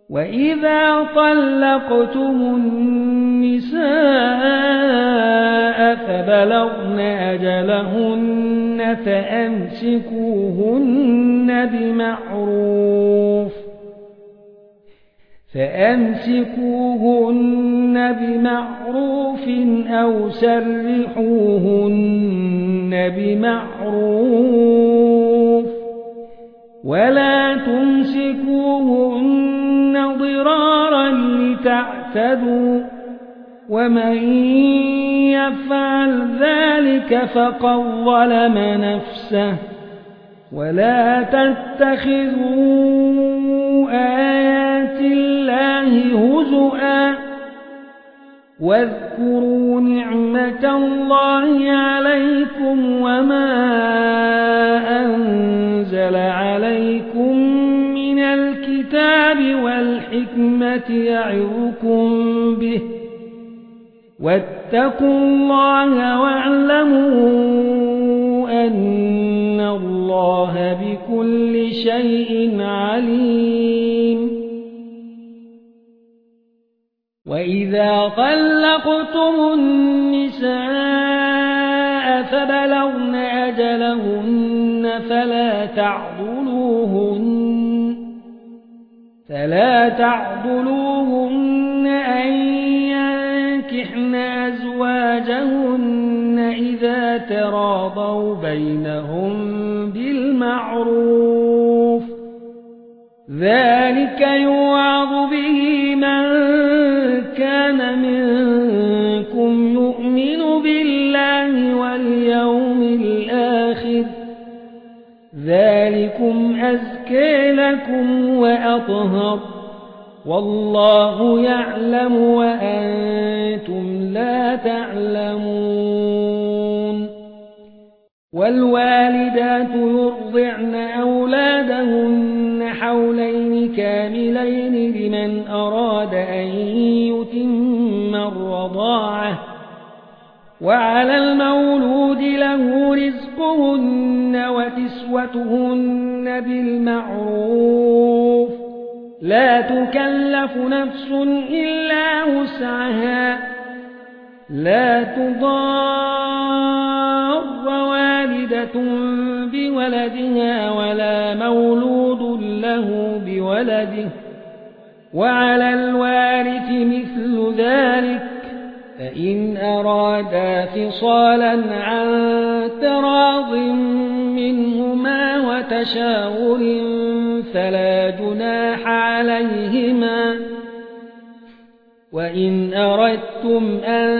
وإذا طلقتم النساء فبلغن أجلهن فأمسكوهن بمعروف أو سرحوهن بمعروف ولا تمسكوهن ضرارا لتعتدوا ومن يفعل ذلك فقد ظلم نفسه ولا تتخذوا آيات الله هزؤا واذكروا نعمة الله عليكم وما أنزل عليكم من الكتاب والحكمة يعظكم به واتقوا الله واعلموا أن الله بكل شيء عليم. وإذا طلقتم النساء فبلغن أجلهن فلا تعضلوهن أن ينكحن أزواجهن إذا تراضوا بينهم بالمعروف ذلك يوعظ به من كان منكم يؤمن بالله واليوم الآخر ذلكم أزكى لكم وأطهر والله يعلم وأنتم لا تعلمون. والوالدات يرضعن أولادهن حولين كاملين لمن أراد أن يتم الرضاعة وعلى المولود له رزقهن وكسوتهن بالمعروف لا تكلف نفس إلا وسعها لا تضار والدة بولدها ولا مولود له بولده وعلى الوارث مثل ذلك فإن أرادا فصالا عن تراض منهما وتشاور فلا جناح عليهما وإن أردتم أن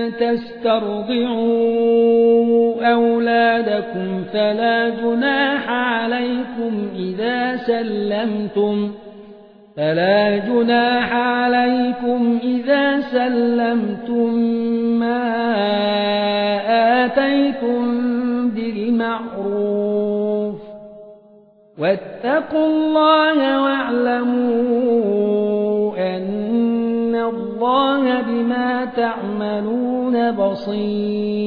تسترضعوا أولادكم فلا جناح عليكم إذا سلمتم ما آتيتم بالمعروف واتقوا الله واعلموا أن الله بما تعملون بصير.